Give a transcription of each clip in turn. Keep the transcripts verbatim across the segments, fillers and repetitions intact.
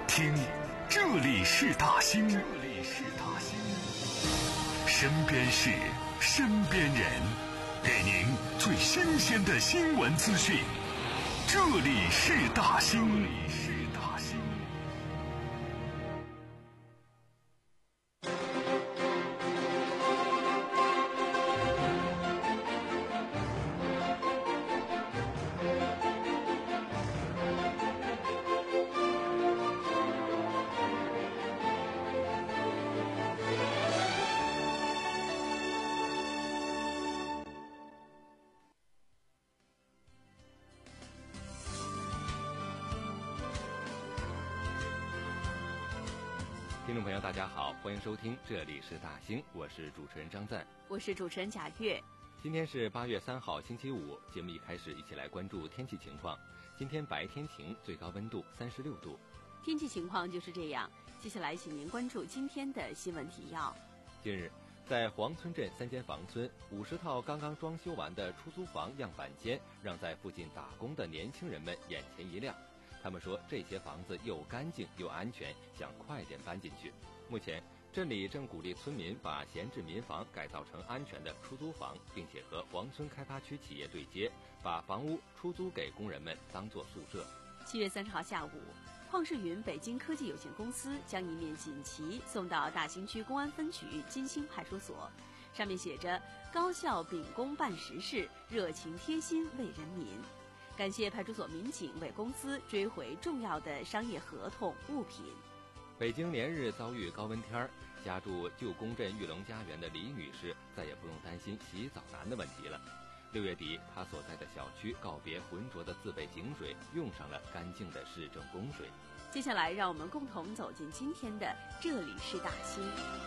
听，这里是大兴，这里是大兴，身边事，身边人，给您最新鲜的新闻资讯。这里是大兴，这里是大兴。 听众朋友大家好，欢迎收听这里是大兴，我是主持人张赞， 我是主持人贾月。 今天是八月三号星期五，节目一开始一起来关注天气情况。今天白天晴，最高温度三十六度。 天气情况就是这样，接下来请您关注今天的新闻提要。 近日，在黄村镇三间房村，五十套刚刚装修完的出租房样板间，让在附近打工的年轻人们眼前一亮。他们说这些房子又干净又安全，想快点搬进去。目前镇里正鼓励村民把闲置民房改造成安全的出租房，并且和黄村开发区企业对接，把房屋出租给工人们当作宿舍。 七月三十号下午，旷世云北京科技有限公司将一面锦旗送到大兴区公安分局金星派出所，上面写着高效秉公办实事，热情贴心为人民。感谢派出所民警为公司追回重要的商业合同物品。 北京连日遭遇高温天儿，家住旧宫镇玉龙家园的李女士再也不用担心洗澡难的问题了。六月底，她所在的小区告别浑浊的自备井水，用上了干净的市政供水。 接下来，让我们共同走进今天的这里是大兴。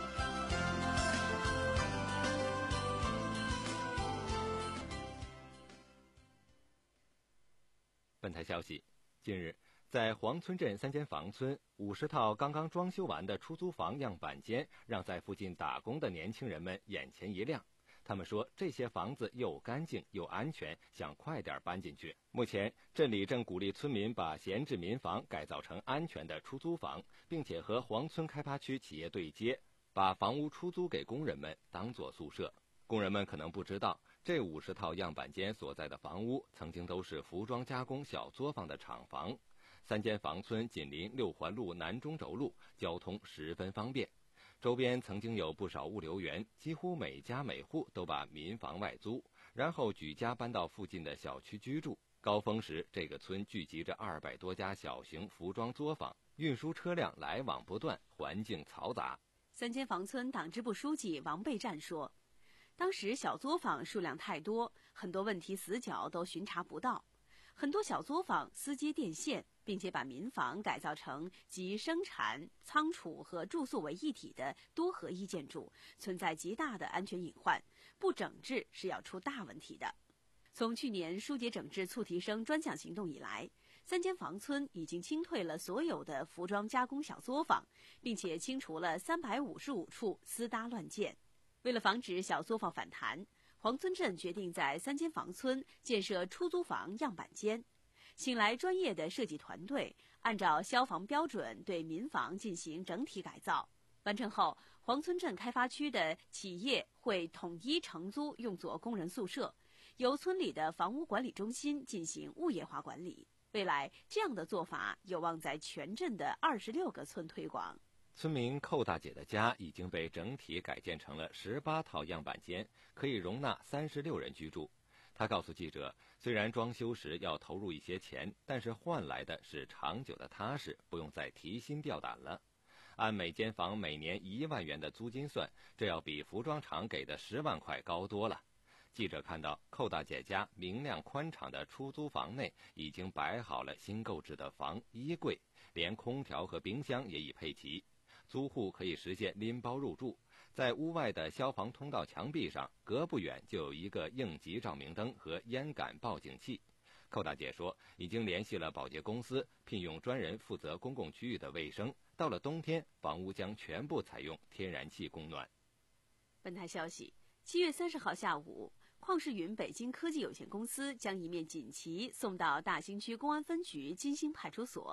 本台消息，近日，在黄村镇三间房村，五十套刚刚装修完的出租房样板间，让在附近打工的年轻人们眼前一亮。他们说这些房子又干净又安全，想快点搬进去。目前镇里正鼓励村民把闲置民房改造成安全的出租房，并且和黄村开发区企业对接，把房屋出租给工人们当作宿舍。工人们可能不知道，这五十套样板间所在的房屋曾经都是服装加工小作坊的厂房。三间房村紧邻六环路南中轴路，交通十分方便。周边曾经有不少物流园，几乎每家每户都把民房外租，然后举家搬到附近的小区居住。高峰时，这个村聚集着二百多家小型服装作坊，运输车辆来往不断，环境嘈杂。 三间房村党支部书记王备战说，当时小作坊数量太多，很多问题死角都巡查不到，很多小作坊私接电线，并且把民房改造成集生产、仓储和住宿为一体的多合一建筑，存在极大的安全隐患，不整治是要出大问题的。从去年疏解整治促提升专项行动以来，三间房村已经清退了所有的服装加工小作坊，并且清除了三百五十五处私搭乱建。为了防止小作坊反弹，黄村镇决定在三间房村建设出租房样板间，请来专业的设计团队，按照消防标准对民房进行整体改造。完成后，黄村镇开发区的企业会统一承租用作工人宿舍，由村里的房屋管理中心进行物业化管理。未来，这样的做法有望在全镇的二十六个村推广。 村民寇大姐的家已经被整体改建成了十八套样板间，可以容纳三十六人居住。她告诉记者，虽然装修时要投入一些钱，但是换来的是长久的踏实，不用再提心吊胆了。按每间房每年一万元的租金算，这要比服装厂给的十万块高多了。记者看到寇大姐家明亮宽敞的出租房内已经摆好了新购置的房、衣柜，连空调和冰箱也已配齐。租户可以实现拎包入住，在屋外的消防通道墙壁上，隔不远就有一个应急照明灯和烟感报警器。寇大姐说，已经联系了保洁公司，聘用专人负责公共区域的卫生。到了冬天，房屋将全部采用天然气供暖。 本台消息，七月三十号下午，旷世云北京科技有限公司将一面锦旗送到大兴区公安分局金星派出所，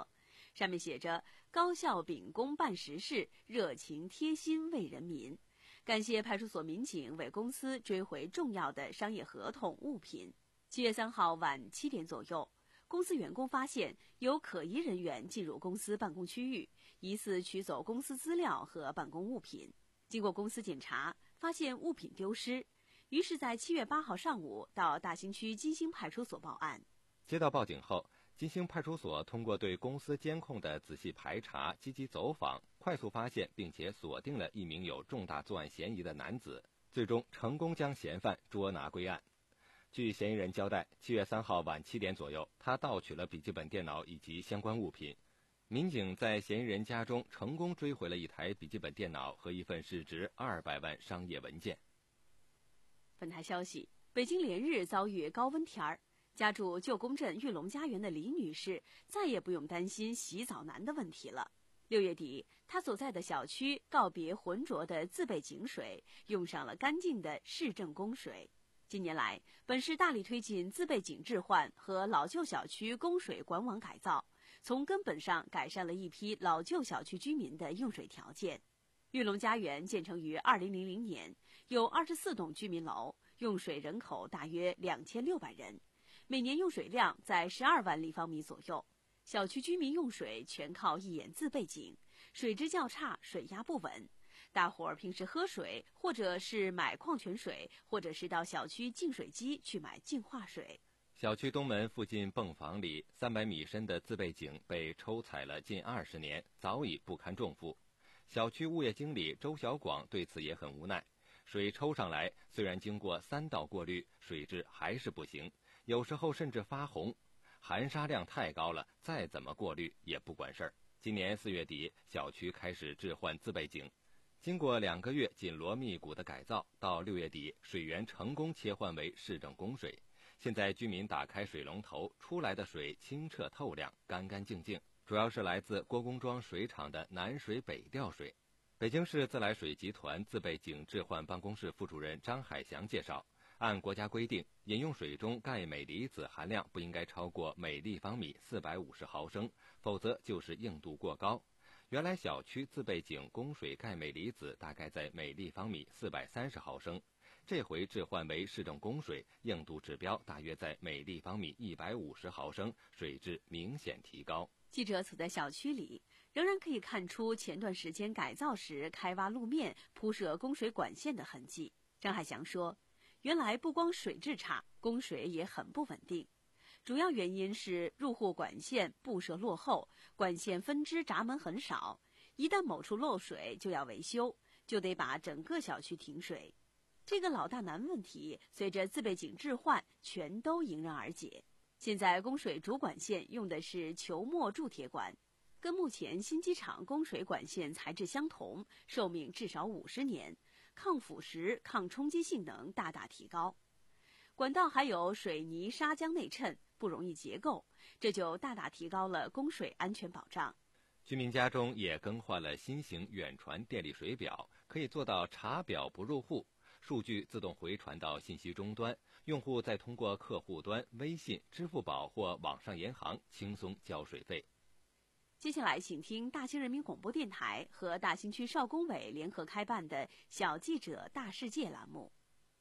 上面写着高效秉公办实事，热情贴心为人民。感谢派出所民警为公司追回重要的商业合同物品。七月三号晚七点左右，公司员工发现有可疑人员进入公司办公区域，疑似取走公司资料和办公物品。经过公司检查，发现物品丢失，于是在七月八号上午到大兴区金星派出所报案。 接到报警后，金星派出所通过对公司监控的仔细排查、积极走访，快速发现并且锁定了一名有重大作案嫌疑的男子，最终成功将嫌犯捉拿归案。据嫌疑人交代，七月三号晚七点左右，他盗取了笔记本电脑以及相关物品。民警在嫌疑人家中成功追回了一台笔记本电脑和一份市值二百万商业文件。 本台消息，北京连日遭遇高温天儿，家住旧宫镇玉龙家园的李女士再也不用担心洗澡难的问题了。六月底，她所在的小区告别浑浊的自备井水，用上了干净的市政供水。近年来，本市大力推进自备井置换和老旧小区供水管网改造，从根本上改善了一批老旧小区居民的用水条件。玉龙家园建成于二零零零年，有二十四栋居民楼，用水人口大约两千六百人，每年用水量在十二万立方米左右。小区居民用水全靠一眼自备井，水质较差，水压不稳。大伙儿平时喝水，或者是买矿泉水，或者是到小区净水机去买净化水。 小区东门附近泵房里三百米深的自备井被抽采了近二十年，早已不堪重负。小区物业经理周小广对此也很无奈，水抽上来虽然经过三道过滤，水质还是不行，有时候甚至发红，含沙量太高了，再怎么过滤也不管事儿。今年四月底，小区开始置换自备井，经过两个月紧锣密鼓的改造，到六月底，水源成功切换为市政供水。现在居民打开水龙头，出来的水清澈透亮，干干净净，主要是来自郭公庄水厂的南水北调水。北京市自来水集团自备井置换办公室副主任张海祥介绍，按国家规定，饮用水中钙镁离子含量不应该超过每立方米四百五十毫升，否则就是硬度过高。原来小区自备井供水钙镁离子大概在每立方米四百三十毫升，这回置换为市政供水，硬度指标大约在每立方米一百五十毫升，水质明显提高。 记者处在小区里，仍然可以看出前段时间改造时开挖路面、铺设供水管线的痕迹。张海祥说，原来不光水质差，供水也很不稳定。主要原因是入户管线布设落后，管线分支闸门很少，一旦某处漏水就要维修，就得把整个小区停水。这个老大难问题随着自备井置换全都迎刃而解。现在供水主管线用的是球膜铸铁管，跟目前新机场供水管线材质相同，寿命至少五十年，抗腐蚀、抗冲击性能大大提高。管道还有水泥砂浆内衬，不容易结构，这就大大提高了供水安全保障。 居民家中也更换了新型远传电力水表，可以做到查表不入户，数据自动回传到信息终端，用户再通过客户端、微信、支付宝或网上银行轻松交水费。 接下来请听大兴人民广播电台和大兴区少工委联合开办的小记者大世界栏目。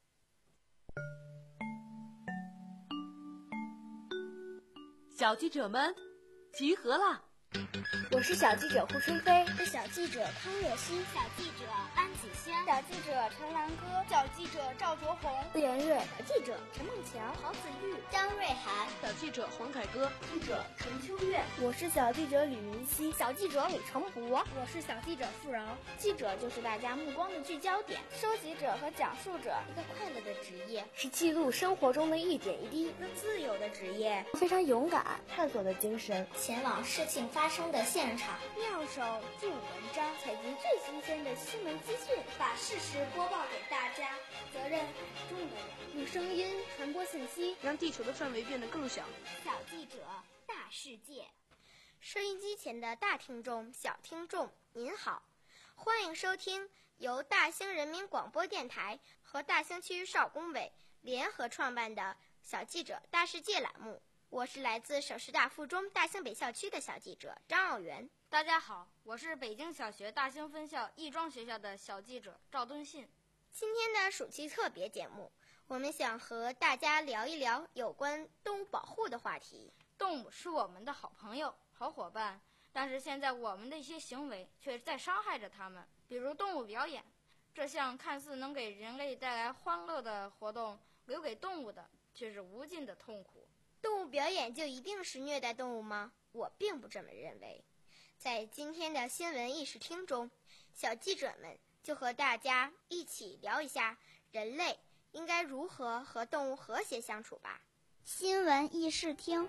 小记者们集合啦！ 我是小记者胡春飞， 是小记者康乐欣， 小记者安子轩， 小记者陈兰歌， 小记者赵卓红， 顾妍瑞， 小记者陈梦强， 郝子玉，张瑞涵， 小记者黄凯歌， 记者陈秋月， 我是小记者吕明熙， 小记者李成博， 我是小记者付饶。 记者就是大家目光的聚焦点，收集者和讲述者，一个快乐的职业， 是记录生活中的一点一滴， 一个自由的职业， 非常勇敢、探索的精神， 前往事情发生的现场， 妙手著文章，采集最新鲜的新闻资讯， 把事实播报给大家。 责任很重的人， 用声音传播信息， 让地球的范围变得更小。 小记者大世界， 收音机前的大听众、小听众，您好，欢迎收听由大兴人民广播电台和大兴区少工委联合创办的小记者大世界栏目。 我是来自首师大附中大兴北校区的小记者张傲元。 大家好，我是北京小学大兴分校亦庄学校的小记者赵敦信。 今天的暑期特别节目，我们想和大家聊一聊有关动物保护的话题。 动物是我们的好朋友、好伙伴，但是现在我们的一些行为却在伤害着它们。比如动物表演，这项看似能给人类带来欢乐的活动，留给动物的却是无尽的痛苦。 动物表演就一定是虐待动物吗？我并不这么认为。在今天的新闻议事厅中，小记者们就和大家一起聊一下人类应该如何和动物和谐相处吧。 新闻议事厅，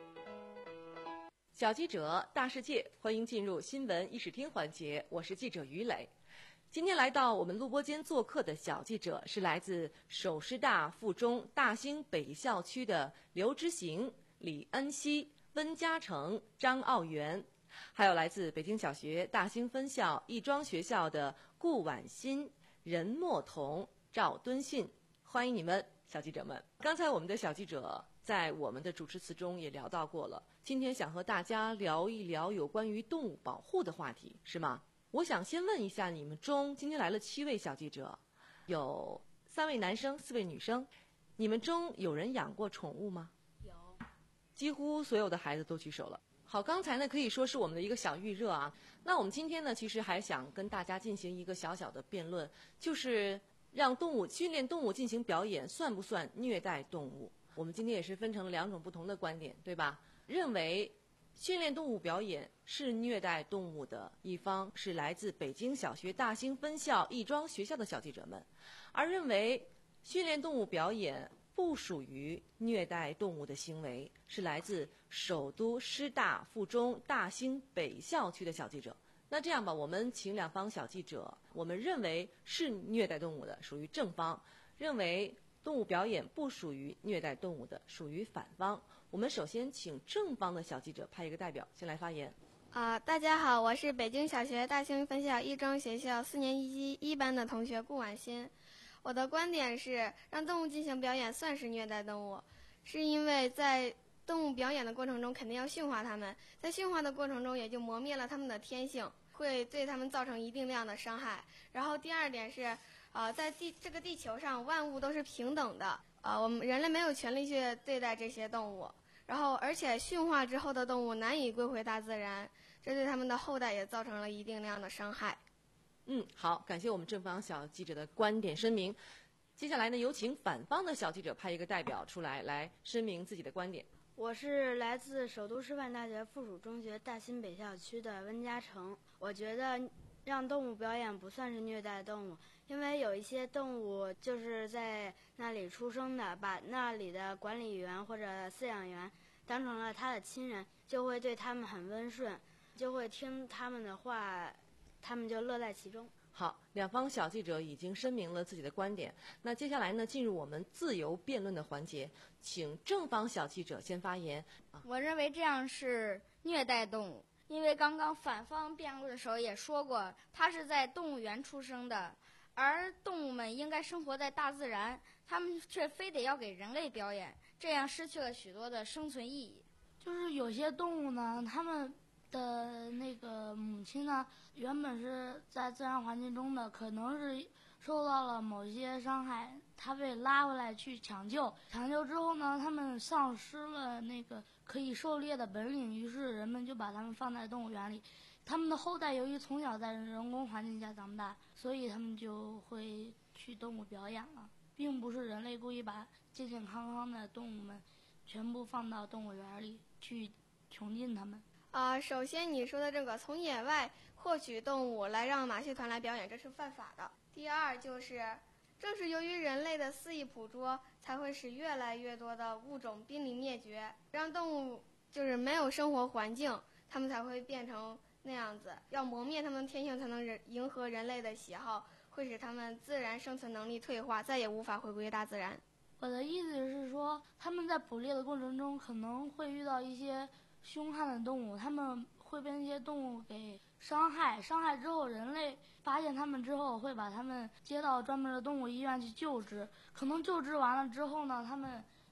小记者大世界，欢迎进入新闻议事厅环节，我是记者于磊。今天来到我们录播间做客的小记者是来自首师大附中大兴北校区的刘之行、李恩熙、温嘉诚、张傲元，还有来自北京小学大兴分校亦庄学校的顾婉欣、任墨彤、赵敦信，欢迎你们，小记者们。刚才我们的小记者在我们的主持词中也聊到过了，今天想和大家聊一聊有关于动物保护的话题，是吗？我想先问一下，你们中今天来了七位小记者，有三位男生，四位女生，你们中有人养过宠物吗？ 有， 几乎所有的孩子都举手了。好，刚才呢可以说是我们的一个小预热啊。那我们今天呢，其实还想跟大家进行一个小小的辩论，就是让动物训练动物进行表演，算不算虐待动物？我们今天也是分成了两种不同的观点，对吧？认为训练动物表演是虐待动物的一方是来自北京小学大兴分校亦庄学校的小记者们，而认为训练动物表演不属于虐待动物的行为是来自首都师大附中大兴北校区的小记者。那这样吧，我们请两方小记者，我们认为是虐待动物的属于正方，认为动物表演不属于虐待动物的属于反方。我们首先请正方的小记者派一个代表先来发言。 啊、呃，大家好，我是北京小学大兴分校亦庄学校四年级一班的同学顾婉欣。我的观点是，让动物进行表演算是虐待动物，是因为在动物表演的过程中肯定要驯化它们，在驯化的过程中也就磨灭了它们的天性，会对它们造成一定量的伤害。然后第二点是，呃，在地这个地球上万物都是平等的，呃，我们人类没有权利去对待这些动物。然后，而且驯化之后的动物难以归回大自然，这对它们的后代也造成了一定量的伤害。 嗯，好，感谢我们正方小记者的观点声明。接下来呢，有请反方的小记者派一个代表出来，来声明自己的观点。 我是来自首都师范大学附属中学大兴北校区的温嘉诚。我觉得让动物表演不算是虐待动物，因为有一些动物就是在那里出生的，把那里的管理员或者饲养员当成了他的亲人，就会对他们很温顺，就会听他们的话，他们就乐在其中。 好，两方小记者已经声明了自己的观点。那接下来呢，进入我们自由辩论的环节，请正方小记者先发言。 啊、我认为这样是虐待动物，因为刚刚反方辩论的时候也说过，它是在动物园出生的，而动物们应该生活在大自然，他们却非得要给人类表演，这样失去了许多的生存意义。 就是有些动物呢，它们的那个母亲呢，原本是在自然环境中的，可能是受到了某些伤害，它被拉回来去抢救，抢救之后呢，它们丧失了那个可以狩猎的本领，于是人们就把它们放在动物园里。它们的后代由于从小在人工环境下长大，所以它们就会去动物表演了，并不是人类故意把健健康康的动物们全部放到动物园里去穷尽它们。 啊、呃，首先你说的这个从野外获取动物来让马戏团来表演，这是犯法的。第二就是，正是由于人类的肆意捕捉，才会使越来越多的物种濒临灭绝，让动物就是没有生活环境，它们才会变成那样子。要磨灭它们的天性，才能人迎合人类的喜好，会使它们自然生存能力退化，再也无法回归大自然。 我的意思是说，他们在捕猎的过程中可能会遇到一些凶悍的动物，他们会被那些动物给伤害，伤害之后人类发现他们之后会把他们接到专门的动物医院去救治，可能救治完了之后呢，他们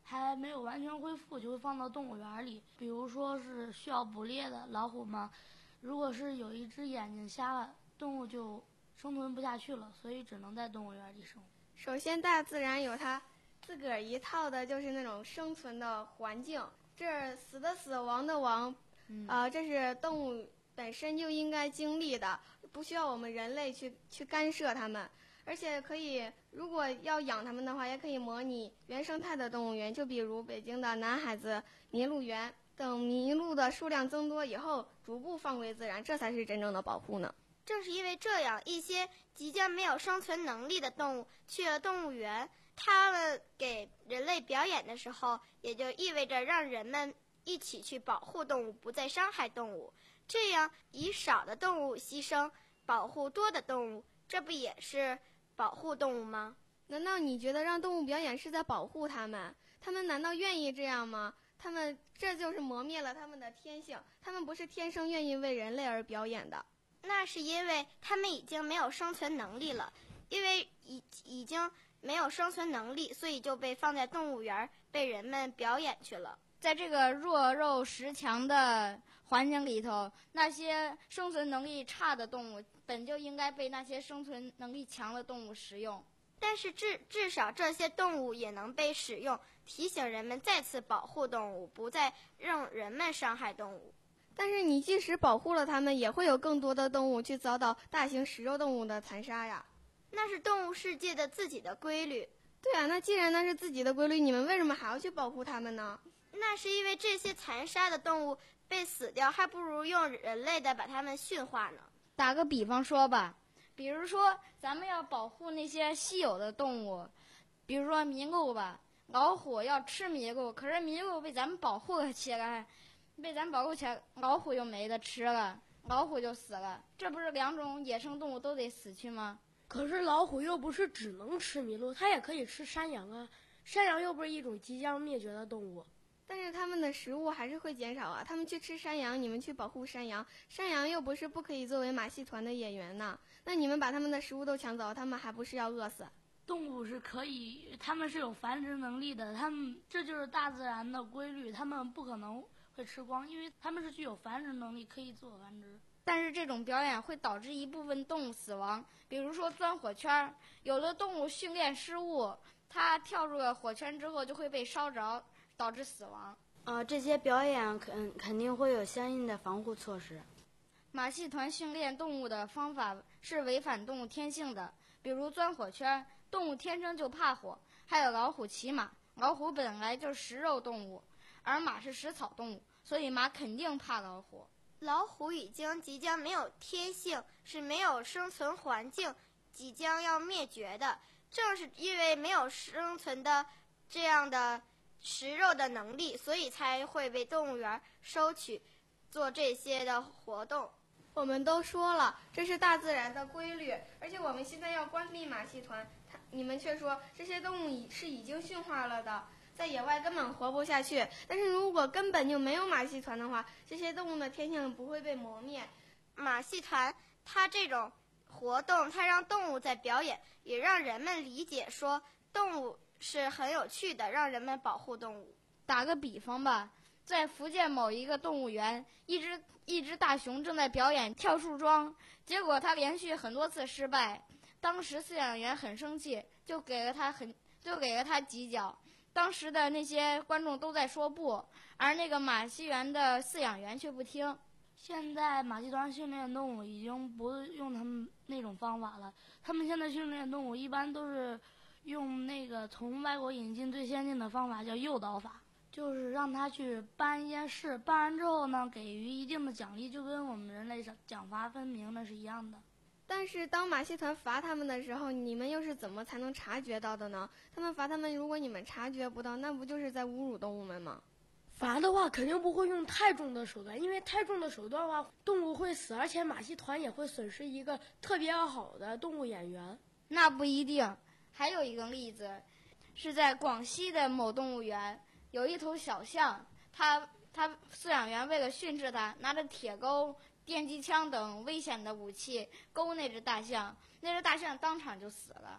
还没有完全恢复，就会放到动物园里。比如说是需要捕猎的老虎嘛，如果是有一只眼睛瞎了，动物就生存不下去了，所以只能在动物园里生活。 首先，大自然有它自个儿一套的，就是那种生存的环境。这死的死，亡的亡，啊、 嗯呃，这是动物本身就应该经历的，不需要我们人类去去干涉它们。而且可以，如果要养它们的话，也可以模拟原生态的动物园，就比如北京的南海子麋鹿园。等麋鹿的数量增多以后，逐步放归自然，这才是真正的保护呢。 正是因为这样，一些即将没有生存能力的动物去了动物园，它们给人类表演的时候，也就意味着让人们一起去保护动物，不再伤害动物。这样以少的动物牺牲，保护多的动物，这不也是保护动物吗？ 难道你觉得让动物表演是在保护它们？它们难道愿意这样吗？它们这就是磨灭了它们的天性，它们不是天生愿意为人类而表演的。 那是因为它们已经没有生存能力了，因为已已经没有生存能力，所以就被放在动物园被人们表演去了。 在这个弱肉食强的环境里头，那些生存能力差的动物本就应该被那些生存能力强的动物食用。 但是至至少这些动物也能被使用，提醒人们再次保护动物，不再让人们伤害动物。 但是你即使保护了它们，也会有更多的动物去遭到大型食肉动物的残杀呀。 那是动物世界的自己的规律。 对啊，那既然那是自己的规律，你们为什么还要去保护它们呢？ 那是因为这些残杀的动物被死掉，还不如用人类的把它们驯化呢。 打个比方说吧，比如说咱们要保护那些稀有的动物，比如说麋鹿吧，老虎要吃麋鹿，可是麋鹿被咱们保护起来，被咱保护起来，老虎又没得吃了，老虎就死了，这不是两种野生动物都得死去吗？ 可是老虎又不是只能吃麋鹿，它也可以吃山羊啊，山羊又不是一种即将灭绝的动物。 但是它们的食物还是会减少啊，它们去吃山羊，你们去保护山羊，山羊又不是不可以作为马戏团的演员呢，那你们把它们的食物都抢走，它们还不是要饿死？ 动物是可以，它们是有繁殖能力的，它们这就是大自然的规律，它们不可能会吃光，因为它们是具有繁殖能力，可以自我繁殖。 但是这种表演会导致一部分动物死亡，比如说钻火圈，有的动物训练失误，它跳入了火圈之后就会被烧着，导致死亡。 呃，这些表演肯肯定会有相应的防护措施。 马戏团训练动物的方法是违反动物天性的，比如钻火圈，动物天生就怕火；还有老虎骑马，老虎本来就是食肉动物，而马是食草动物，所以马肯定怕老虎。 老虎已经即将没有天性，是没有生存环境，即将要灭绝的。正是因为没有生存的这样的食肉的能力，所以才会被动物园收取，做这些的活动。 我们都说了，这是大自然的规律，而且我们现在要关闭马戏团，你们却说这些动物是已经驯化了的，在野外根本活不下去。但是如果根本就没有马戏团的话，这些动物的天性不会被磨灭。 马戏团它这种活动，它让动物在表演，也让人们理解说动物是很有趣的，让人们保护动物。 打个比方吧，在福建某一个动物园，一只一只大熊正在表演跳树桩，结果它连续很多次失败。当时饲养员很生气，就给了它很就给了它几脚。当时的那些观众都在说不，而那个马戏园的饲养员却不听。 现在马戏团训练动物已经不用他们那种方法了，他们现在训练动物一般都是用那个从外国引进最先进的方法，叫诱导法，就是让他去办一件事，办完之后呢，给予一定的奖励，就跟我们人类奖罚分明的是一样的。 但是当马戏团罚他们的时候，你们又是怎么才能察觉到的呢？他们罚他们，如果你们察觉不到，那不就是在侮辱动物们吗？ 罚的话肯定不会用太重的手段，因为太重的手段的话，动物会死，而且马戏团也会损失一个特别好的动物演员。 那不一定。还有一个例子，是在广西的某动物园，有一头小象，它它饲养员为了训斥它，拿着铁钩、电击枪等危险的武器勾那只大象，那只大象当场就死了。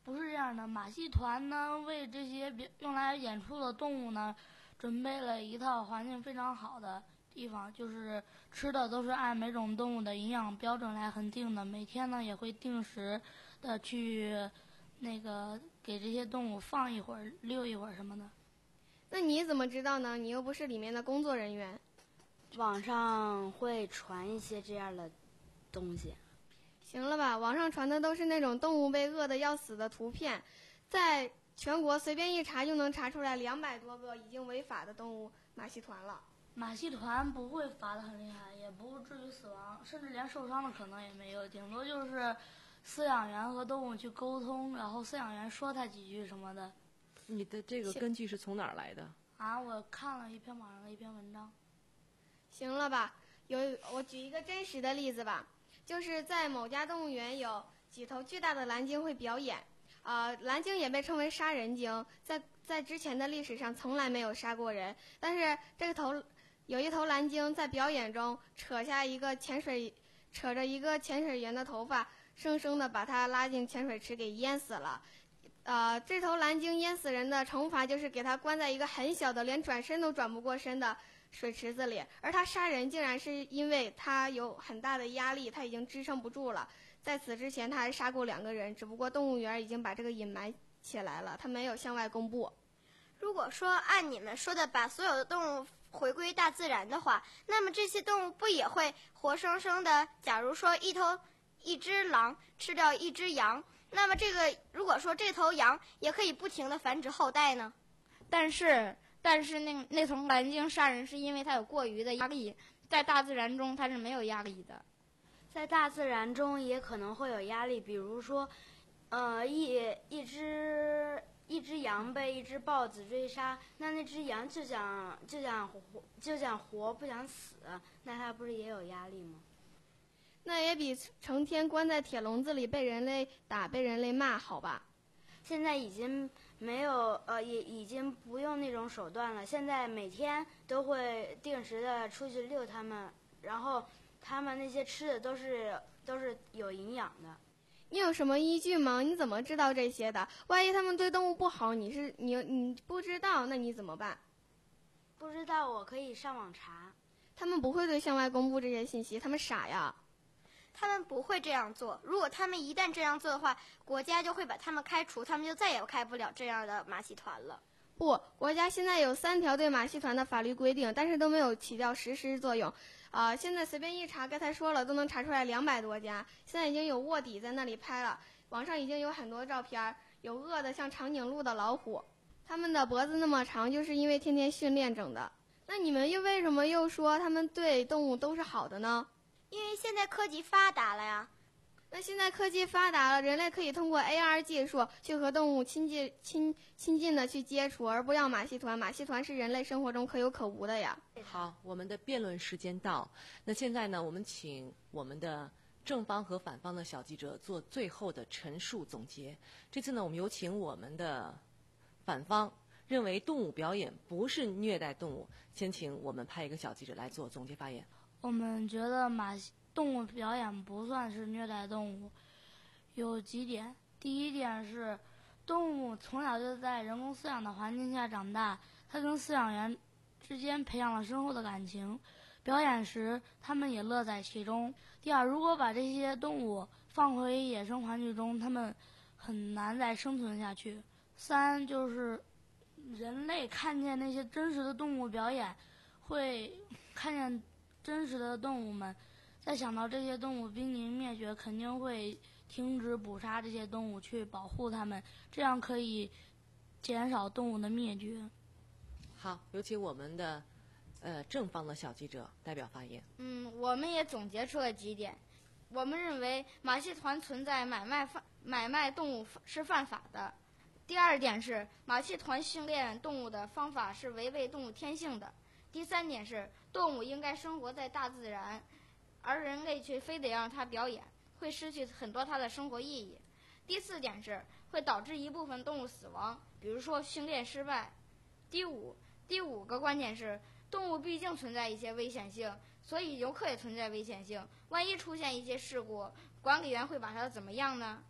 不是这样的，马戏团呢为这些用来演出的动物呢，准备了一套环境非常好的地方，就是吃的都是按每种动物的营养标准来恒定的，每天呢也会定时的去那个给这些动物放一会儿、溜一会儿什么的。 那你怎么知道呢？你又不是里面的工作人员。 网上会传一些这样的东西。 行了吧，网上传的都是那种动物被饿得要死的图片，在全国随便一查就能查出来两百多个已经违法的动物马戏团了。 马戏团不会罚得很厉害，也不至于死亡，甚至连受伤的可能也没有，顶多就是饲养员和动物去沟通，然后饲养员说他几句什么的。 你的这个根据是从哪儿来的？ 啊，我看了一篇网上的一篇文章。 行了吧，有我举一个真实的例子吧，就是在某家动物园有几头巨大的蓝鲸会表演，呃，蓝鲸也被称为杀人鲸，在在之前的历史上从来没有杀过人，但是这个头有一头蓝鲸在表演中扯下一个潜水，扯着一个潜水员的头发，生生的把他拉进潜水池给淹死了。呃，这头蓝鲸淹死人的惩罚就是给他关在一个很小的连转身都转不过身的水池子里，而他杀人竟然是因为他有很大的压力，他已经支撑不住了。在此之前他还杀过两个人，只不过动物园已经把这个隐瞒起来了，他没有向外公布。 如果说按你们说的把所有的动物回归大自然的话，那么这些动物不也会活生生的，假如说一头一只狼吃掉一只羊，那么这个如果说这头羊也可以不停的繁殖后代呢？ 但是但是那那头蓝鲸杀人是因为它有过于的压力，在大自然中它是没有压力的。 在大自然中也可能会有压力，比如说，呃，一一只一只羊被一只豹子追杀，那那只羊就想就想活就想活不想死，那它不是也有压力吗？ 那也比成天关在铁笼子里被人类打、被人类骂好吧？ 现在已经没有呃，也已经不用那种手段了。现在每天都会定时的出去遛它们，然后它们那些吃的都是都是有营养的。 你有什么依据吗？你怎么知道这些的？万一他们对动物不好，你是你你不知道，那你怎么办？ 不知道，我可以上网查。 他们不会对向外公布这些信息，他们傻呀。 他们不会这样做，如果他们一旦这样做的话，国家就会把他们开除，他们就再也开不了这样的马戏团了。 不，国家现在有三条对马戏团的法律规定，但是都没有起到实施作用。啊、呃，现在随便一查，刚才说了，都能查出来两百多家。现在已经有卧底在那里拍了，网上已经有很多照片，有饿得像长颈鹿的老虎，他们的脖子那么长，就是因为天天训练整的。那你们又为什么又说他们对动物都是好的呢？ 因为现在科技发达了呀。 那现在科技发达了，人类可以通过 A R 技术去和动物亲近、亲亲近的去接触，而不要马戏团。马戏团是人类生活中可有可无的呀。 好，我们的辩论时间到。那现在呢，我们请我们的正方和反方的小记者做最后的陈述总结。这次呢，我们有请我们的反方认为动物表演不是虐待动物，先请我们派一个小记者来做总结发言。 我们觉得马戏动物表演不算是虐待动物，有几点。第一点是，动物从小就在人工饲养的环境下长大，它跟饲养员之间培养了深厚的感情，表演时它们也乐在其中。第二，如果把这些动物放回野生环境中，它们很难再生存下去。三就是人类看见那些真实的动物表演，会看见真实的动物们，再想到这些动物濒临灭绝，肯定会停止捕杀这些动物，去保护它们，这样可以减少动物的灭绝。 好，有请我们的呃正方的小记者代表发言。 嗯，我们也总结出了几点。我们认为马戏团存在买卖贩买卖动物是犯法的。第二点是，马戏团训练动物的方法是违背动物天性的。第三点是，动物应该生活在大自然，而人类却非得让它表演，会失去很多它的生活意义。第四点是，会导致一部分动物死亡，比如说训练失败。第五，第五个观点是，动物毕竟存在一些危险性，所以游客也存在危险性。万一出现一些事故，管理员会把它怎么样呢？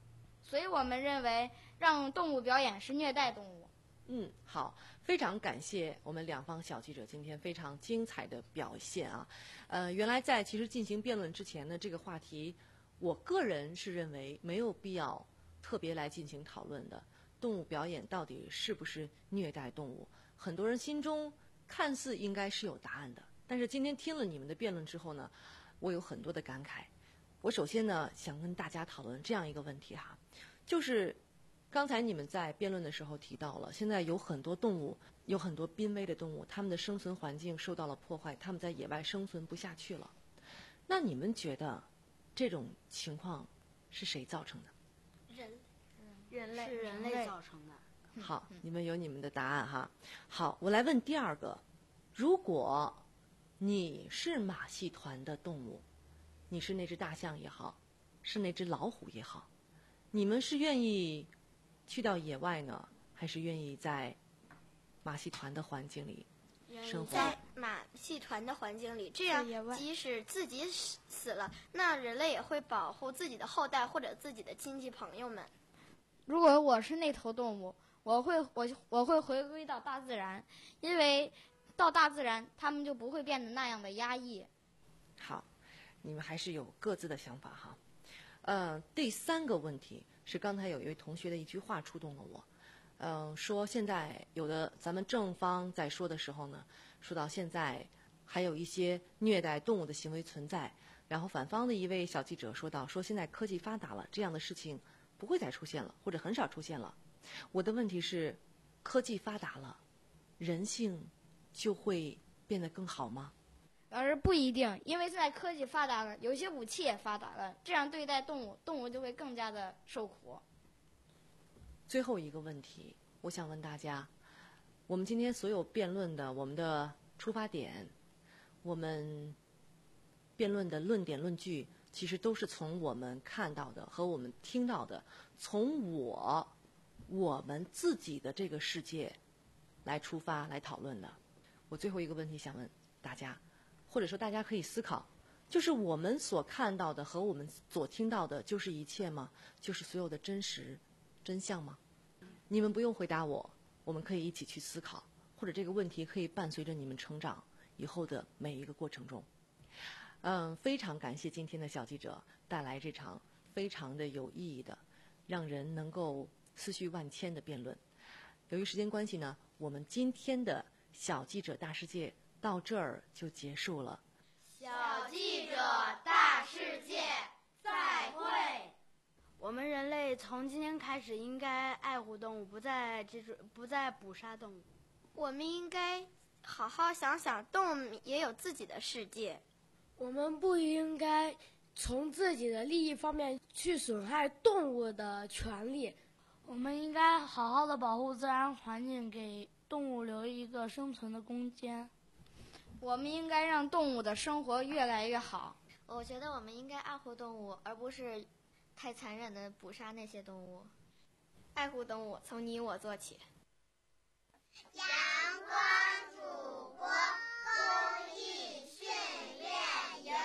所以我们认为让动物表演是虐待动物。 嗯，好，非常感谢我们两方小记者今天非常精彩的表现啊。呃，原来在其实进行辩论之前呢，这个话题，我个人是认为没有必要特别来进行讨论的。动物表演到底是不是虐待动物？很多人心中看似应该是有答案的，但是今天听了你们的辩论之后呢，我有很多的感慨。我首先呢，想跟大家讨论这样一个问题哈，就是刚才你们在辩论的时候提到了，现在有很多动物，有很多濒危的动物，它们的生存环境受到了破坏，它们在野外生存不下去了。那你们觉得这种情况是谁造成的？ 人， 人类是人类造成的。 好，你们有你们的答案哈。好，我来问第二个：如果你是马戏团的动物，你是那只大象也好，是那只老虎也好，你们是愿意去到野外呢，还是愿意在马戏团的环境里生活？ 在马戏团的环境里，这样即使自己死了，那人类也会保护自己的后代或者自己的亲戚朋友们。 如果我是那头动物，我会我我会回归到大自然，因为到大自然，他们就不会变得那样的压抑。 好，你们还是有各自的想法哈。呃，第三个问题是刚才有一位同学的一句话触动了我，呃，说现在有的咱们正方在说的时候呢，说到现在还有一些虐待动物的行为存在，然后反方的一位小记者说到，说现在科技发达了，这样的事情不会再出现了，或者很少出现了。我的问题是，科技发达了，人性就会变得更好吗？ 而不一定，因为现在科技发达了，有些武器也发达了，这样对待动物，动物就会更加的受苦。 最后一个问题，我想问大家，我们今天所有辩论的，我们的出发点，我们辩论的论点论据，其实都是从我们看到的和我们听到的，从我我们自己的这个世界来出发来讨论的。我最后一个问题想问大家，或者说大家可以思考，就是我们所看到的和我们所听到的就是一切吗？就是所有的真实真相吗？你们不用回答我，我们可以一起去思考，或者这个问题可以伴随着你们成长以后的每一个过程中。嗯，非常感谢今天的小记者带来这场非常的有意义的，让人能够思绪万千的辩论。由于时间关系呢，我们今天的小记者大世界到这儿就结束了。 小记者大世界，再会。 我们人类从今天开始应该爱护动物，不再这种不再捕杀动物。 我们应该好好想想，动物也有自己的世界。 我们不应该从自己的利益方面去损害动物的权利。我们应该好好的保护自然环境，给动物留一个生存的空间。 我们应该让动物的生活越来越好。 我觉得我们应该爱护动物，而不是太残忍的捕杀那些动物。 爱护动物从你我做起。 阳光主播公益训练营。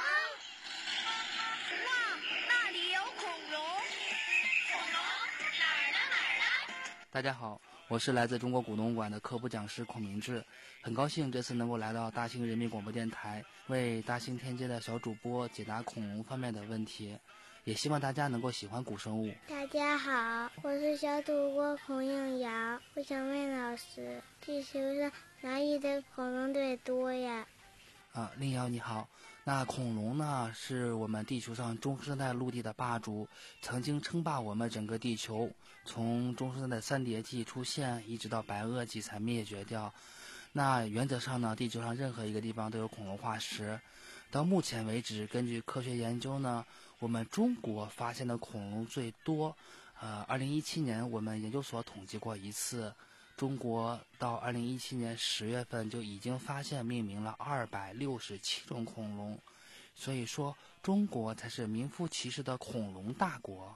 哇，那里有恐龙！恐龙哪儿呢哪儿呢？ 大家好，我是来自中国古农馆的科普讲师孔明志，很高兴这次能够来到大兴人民广播电台，为大兴天街的小主播解答恐龙方面的问题，也希望大家能够喜欢古生物。 大家好，我是小主播孔应瑶，我想问老师，地球上哪里的恐龙最多呀？ 啊，令瑶你好。那恐龙呢，是我们地球上中生代陆地的霸主，曾经称霸我们整个地球。从中生代的三叠纪出现，一直到白垩纪才灭绝掉。那原则上呢，地球上任何一个地方都有恐龙化石。到目前为止，根据科学研究呢，我们中国发现的恐龙最多。呃，二零一七年我们研究所统计过一次。中国到二零一七年十月份就已经发现命名了二百六十七种恐龙，所以说中国才是名副其实的恐龙大国。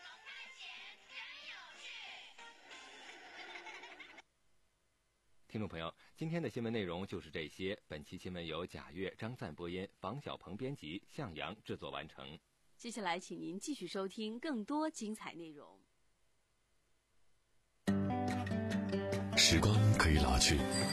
听众朋友，今天的新闻内容就是这些。本期新闻由贾月、张赞播音，房小鹏编辑，向阳制作完成。 接下来，请您继续收听更多精彩内容。 时光可以老去，